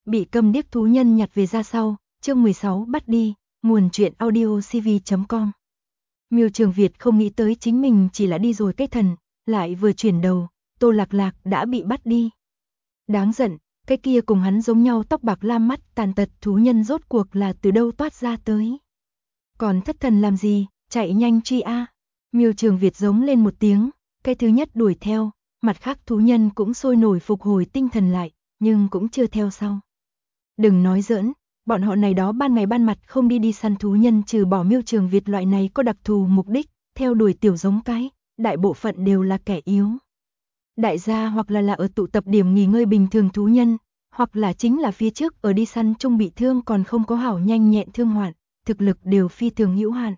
Bị câm điếc thú nhân nhặt về ra sau, chương 16 bắt đi, nguồn truyện audio cv.com. Miêu Trường Việt không nghĩ tới chính mình chỉ là đi rồi cái thần, lại vừa chuyển đầu, Tô Lạc Lạc đã bị bắt đi. Đáng giận, cái kia cùng hắn giống nhau tóc bạc lam mắt tàn tật thú nhân rốt cuộc là từ đâu toát ra tới. Còn thất thần làm gì, chạy nhanh truy a. Miêu Trường Việt giống lên một tiếng, cái thứ nhất đuổi theo, mặt khác thú nhân cũng sôi nổi phục hồi tinh thần lại, nhưng cũng chưa theo sau. Đừng nói giỡn, bọn họ này đó ban ngày ban mặt không đi săn thú nhân trừ bỏ Miêu Trường Việt loại này có đặc thù mục đích, theo đuổi tiểu giống cái, đại bộ phận đều là kẻ yếu. Đại gia hoặc là ở tụ tập điểm nghỉ ngơi bình thường thú nhân, hoặc là chính là phía trước ở đi săn chung bị thương còn không có hảo nhanh nhẹn thương hoạn, thực lực đều phi thường hữu hạn.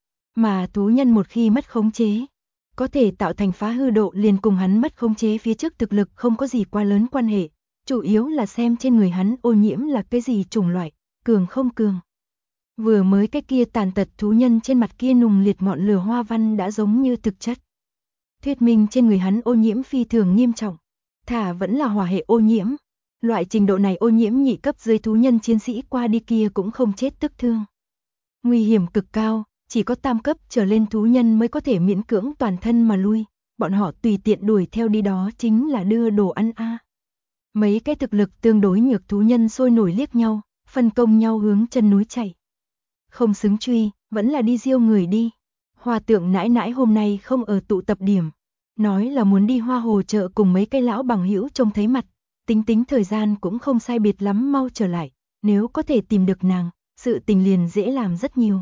Mà thú nhân một khi mất khống chế, có thể tạo thành phá hư độ liền cùng hắn mất khống chế phía trước thực lực không có gì quá lớn quan hệ. Chủ yếu là xem trên người hắn ô nhiễm là cái gì chủng loại, cường không cường. Vừa mới cái kia tàn tật thú nhân trên mặt kia nùng liệt ngọn lửa hoa văn đã giống như thực chất. Thuyết minh trên người hắn ô nhiễm phi thường nghiêm trọng, thả vẫn là hỏa hệ ô nhiễm. Loại trình độ này ô nhiễm nhị cấp dưới thú nhân chiến sĩ qua đi kia cũng không chết tức thương. Nguy hiểm cực cao, chỉ có tam cấp trở lên thú nhân mới có thể miễn cưỡng toàn thân mà lui, bọn họ tùy tiện đuổi theo đi đó chính là đưa đồ ăn a. Mấy cái thực lực tương đối nhược thú nhân sôi nổi liếc nhau, phân công nhau hướng chân núi chạy. Không xứng truy, vẫn là đi diêu người đi. Hòa Tượng nãi nãi hôm nay không ở tụ tập điểm, nói là muốn đi Hoa Hồ chợ cùng mấy cái lão bằng hữu trông thấy mặt, tính thời gian cũng không sai biệt lắm mau trở lại, nếu có thể tìm được nàng, sự tình liền dễ làm rất nhiều.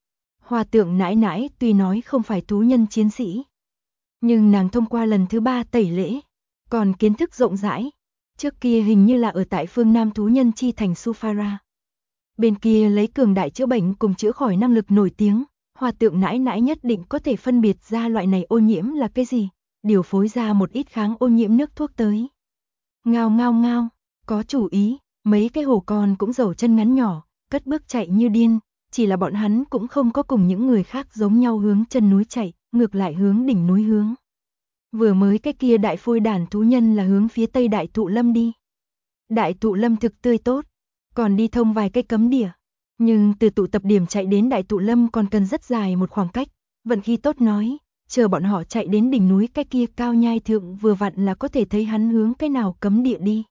Hòa Tượng nãi nãi tuy nói không phải thú nhân chiến sĩ, nhưng nàng thông qua lần thứ 3 tẩy lễ, còn kiến thức rộng rãi. Trước kia hình như là ở tại phương Nam thú nhân chi thành Sufara. Bên kia lấy cường đại chữa bệnh cùng chữa khỏi năng lực nổi tiếng, Hòa Tượng nãi nãi nhất định có thể phân biệt ra loại này ô nhiễm là cái gì, điều phối ra một ít kháng ô nhiễm nước thuốc tới. Ngao ngao ngao, có chủ ý, mấy cái hổ con cũng dầu chân ngắn nhỏ, cất bước chạy như điên, chỉ là bọn hắn cũng không có cùng những người khác giống nhau hướng chân núi chạy, ngược lại hướng đỉnh núi hướng. Vừa mới cái kia đại phôi đàn thú nhân là hướng phía tây đại thụ lâm đi. Đại thụ lâm thực tươi tốt, còn đi thông vài cái cấm địa. Nhưng từ tụ tập điểm chạy đến đại thụ lâm còn cần rất dài một khoảng cách. Vận khí tốt nói, chờ bọn họ chạy đến đỉnh núi cái kia cao nhai thượng vừa vặn là có thể thấy hắn hướng cái nào cấm địa đi.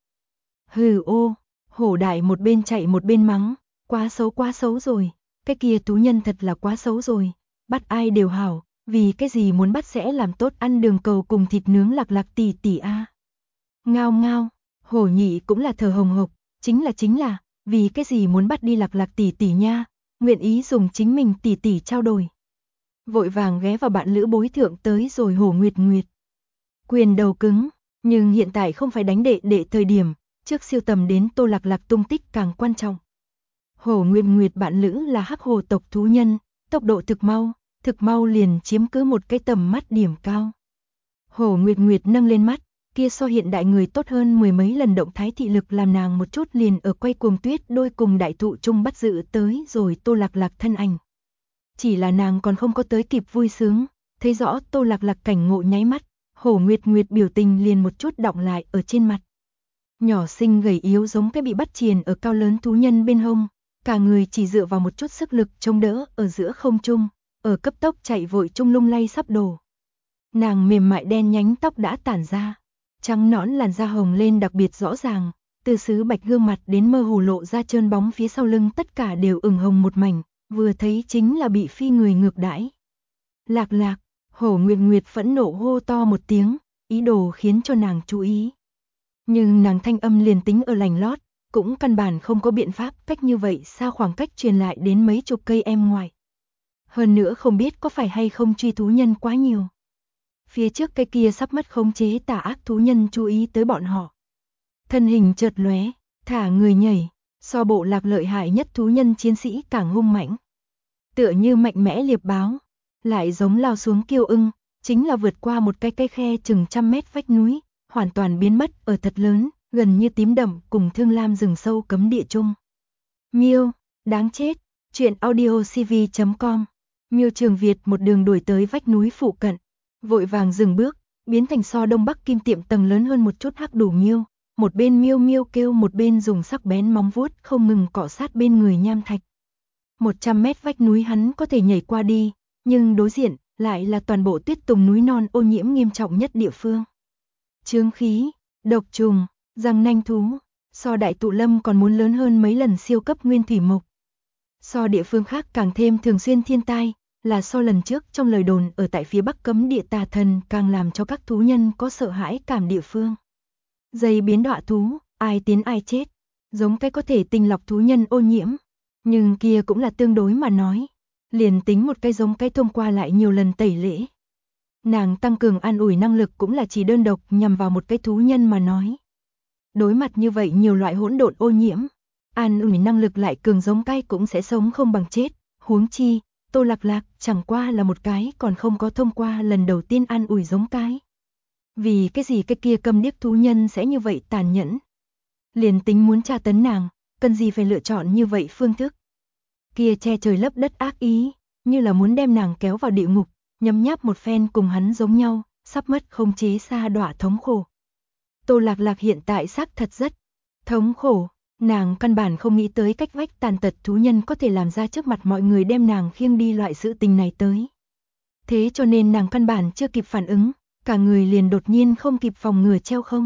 Hừ ô, hổ đại một bên chạy một bên mắng, quá xấu rồi, cái kia thú nhân thật là quá xấu rồi, bắt ai đều hảo. Vì cái gì muốn bắt sẽ làm tốt ăn đường cầu cùng thịt nướng Lạc Lạc tỷ tỷ a. Ngao ngao, hổ nhị cũng là thở hồng hộc, chính là, vì cái gì muốn bắt đi Lạc Lạc tỷ tỷ nha, nguyện ý dùng chính mình tỷ tỷ trao đổi. Vội vàng ghé vào bạn lữ bối thượng tới rồi hổ Nguyệt Nguyệt. Quyền đầu cứng, nhưng hiện tại không phải đánh đệ thời điểm, trước siêu tầm đến Tô Lạc Lạc tung tích càng quan trọng. Hổ Nguyệt Nguyệt bạn lữ là hắc hồ tộc thú nhân, tốc độ thực mau liền chiếm cứ một cái tầm mắt điểm cao. Hổ Nguyệt Nguyệt nâng lên mắt, kia so hiện đại người tốt hơn mười mấy lần động thái thị lực làm nàng một chút liền ở quay cuồng tuyết đôi cùng đại thụ chung bắt giữ tới rồi Tô Lạc Lạc thân ảnh. Chỉ là nàng còn không có tới kịp vui sướng, thấy rõ Tô Lạc Lạc cảnh ngộ nháy mắt, Hổ Nguyệt Nguyệt biểu tình liền một chút đọng lại ở trên mặt. Nhỏ xinh gầy yếu giống cái bị bắt triền ở cao lớn thú nhân bên hông, cả người chỉ dựa vào một chút sức lực chống đỡ ở giữa không trung. Ở cấp tốc chạy vội chung lung lay sắp đổ. Nàng mềm mại đen nhánh tóc đã tản ra, trắng nõn làn da hồng lên đặc biệt rõ ràng, từ sứ bạch gương mặt đến mơ hồ lộ ra trơn bóng phía sau lưng tất cả đều ửng hồng một mảnh, vừa thấy chính là bị phi người ngược đãi. Lạc Lạc, Hổ Nguyệt Nguyệt phẫn nộ hô to một tiếng, ý đồ khiến cho nàng chú ý. Nhưng nàng thanh âm liền tính ở lành lót, cũng căn bản không có biện pháp cách như vậy xa khoảng cách truyền lại đến mấy chục cây em ngoài. Hơn nữa không biết có phải hay không truy thú nhân quá nhiều. Phía trước cái kia sắp mất khống chế tà ác thú nhân chú ý tới bọn họ. Thân hình chợt lóe, thả người nhảy, so bộ lạc lợi hại nhất thú nhân chiến sĩ càng hung mãnh. Tựa như mạnh mẽ liệp báo, lại giống lao xuống kiêu ưng, chính là vượt qua một cái khe chừng 100 mét vách núi, hoàn toàn biến mất ở thật lớn, gần như tím đậm cùng thương lam rừng sâu cấm địa chung. Miêu, đáng chết, truyện audio cv.com. Miêu Trường Việt một đường đuổi tới vách núi phụ cận, vội vàng dừng bước, biến thành so đông bắc kim tiệm tầng lớn hơn một chút hắc đủ miêu, một bên miêu miêu kêu một bên dùng sắc bén móng vuốt không ngừng cọ sát bên người Nham Thạch. 100 mét vách núi hắn có thể nhảy qua đi, nhưng đối diện lại là toàn bộ tuyết tùng núi non ô nhiễm nghiêm trọng nhất địa phương. Chướng khí, độc trùng, răng nanh thú, so Đại Tụ Lâm còn muốn lớn hơn mấy lần siêu cấp nguyên thủy mục. So địa phương khác càng thêm thường xuyên thiên tai, là so lần trước trong lời đồn ở tại phía bắc cấm địa tà thần càng làm cho các thú nhân có sợ hãi cảm địa phương. Dây biến đọa thú, ai tiến ai chết, giống cái có thể tinh lọc thú nhân ô nhiễm, nhưng kia cũng là tương đối mà nói. Liền tính một cái giống cái thông qua lại nhiều lần tẩy lễ. Nàng tăng cường an ủi năng lực cũng là chỉ đơn độc nhằm vào một cái thú nhân mà nói. Đối mặt như vậy nhiều loại hỗn độn ô nhiễm, an ủi năng lực lại cường giống cái cũng sẽ sống không bằng chết, huống chi, Tô Lạc Lạc chẳng qua là một cái còn không có thông qua lần đầu tiên an ủi giống cái. Vì cái gì cái kia câm điếc thú nhân sẽ như vậy tàn nhẫn? Liền tính muốn tra tấn nàng, cần gì phải lựa chọn như vậy phương thức? Kia che trời lấp đất ác ý, như là muốn đem nàng kéo vào địa ngục, nhấm nháp một phen cùng hắn giống nhau, sắp mất không chế xa đọa thống khổ. Tô Lạc Lạc hiện tại xác thật rất thống khổ, nàng căn bản không nghĩ tới cách vách tàn tật thú nhân có thể làm ra trước mặt mọi người đem nàng khiêng đi loại sự tình này tới. Thế cho nên nàng căn bản chưa kịp phản ứng, cả người liền đột nhiên không kịp phòng ngừa treo không.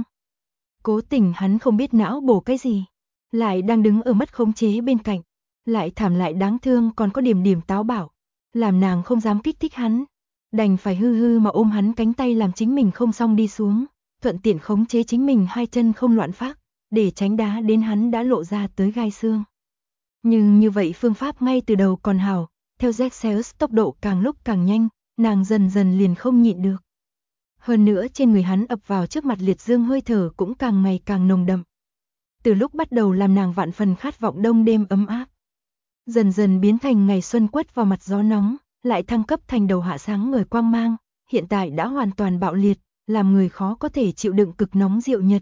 Cố tình hắn không biết não bổ cái gì, lại đang đứng ở mất khống chế bên cạnh, lại thảm lại đáng thương còn có điểm điểm táo bạo, làm nàng không dám kích thích hắn, đành phải hư hư mà ôm hắn cánh tay làm chính mình không xong đi xuống, thuận tiện khống chế chính mình hai chân không loạn phác, để tránh đá đến hắn đã lộ ra tới gai xương. Nhưng như vậy phương pháp ngay từ đầu còn hảo, theo Zexeus tốc độ càng lúc càng nhanh, nàng dần dần liền không nhịn được. Hơn nữa trên người hắn ập vào trước mặt liệt dương hơi thở cũng càng ngày càng nồng đậm. Từ lúc bắt đầu làm nàng vạn phần khát vọng đông đêm ấm áp, dần dần biến thành ngày xuân quất vào mặt gió nóng, lại thăng cấp thành đầu hạ sáng ngời quang mang, hiện tại đã hoàn toàn bạo liệt, làm người khó có thể chịu đựng cực nóng diệu nhật.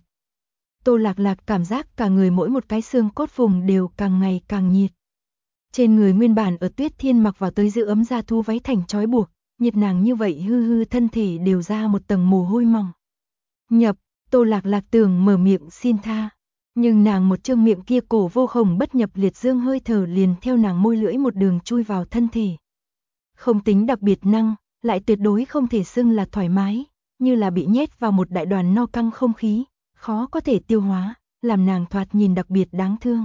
Tô Lạc Lạc cảm giác cả người mỗi một cái xương cốt vùng đều càng ngày càng nhiệt. Trên người nguyên bản ở Tuyết Thiên mặc vào tới giữ ấm da thu váy thành trói buộc, nhiệt nàng như vậy hư hư thân thể đều ra một tầng mồ hôi mỏng. Nhập, Tô Lạc Lạc tưởng mở miệng xin tha, nhưng nàng một trương miệng kia cổ vô khổng bất nhập liệt dương hơi thở liền theo nàng môi lưỡi một đường chui vào thân thể. Không tính đặc biệt năng, lại tuyệt đối không thể xưng là thoải mái, như là bị nhét vào một đại đoàn no căng không khí, khó có thể tiêu hóa, làm nàng thoạt nhìn đặc biệt đáng thương.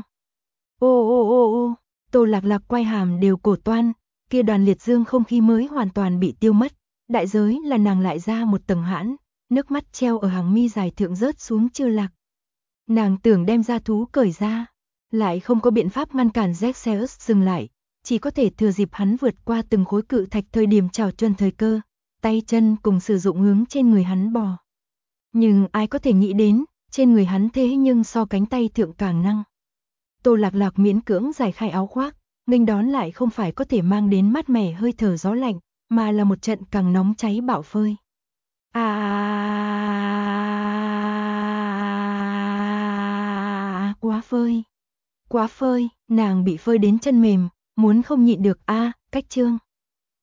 Ô ô ô ô, Tô Lạc Lạc quay hàm đều cổ toan, kia đoàn liệt dương không khí mới hoàn toàn bị tiêu mất, đại giới là nàng lại ra một tầng hãn, nước mắt treo ở hàng mi dài thượng rớt xuống chưa lạc. Nàng tưởng đem ra thú cởi ra, lại không có biện pháp ngăn cản Zexeus dừng lại, chỉ có thể thừa dịp hắn vượt qua từng khối cự thạch thời điểm trào chuân thời cơ, tay chân cùng sử dụng hướng trên người hắn bò. Nhưng ai có thể nghĩ đến, trên người hắn thế nhưng so cánh tay thượng càng năng. Tô Lạc Lạc miễn cưỡng giải khai áo khoác, nghênh đón lại không phải có thể mang đến mát mẻ hơi thở gió lạnh, mà là một trận càng nóng cháy bạo phơi. Quá phơi. Quá phơi, nàng bị phơi đến chân mềm, muốn không nhịn được cách chương.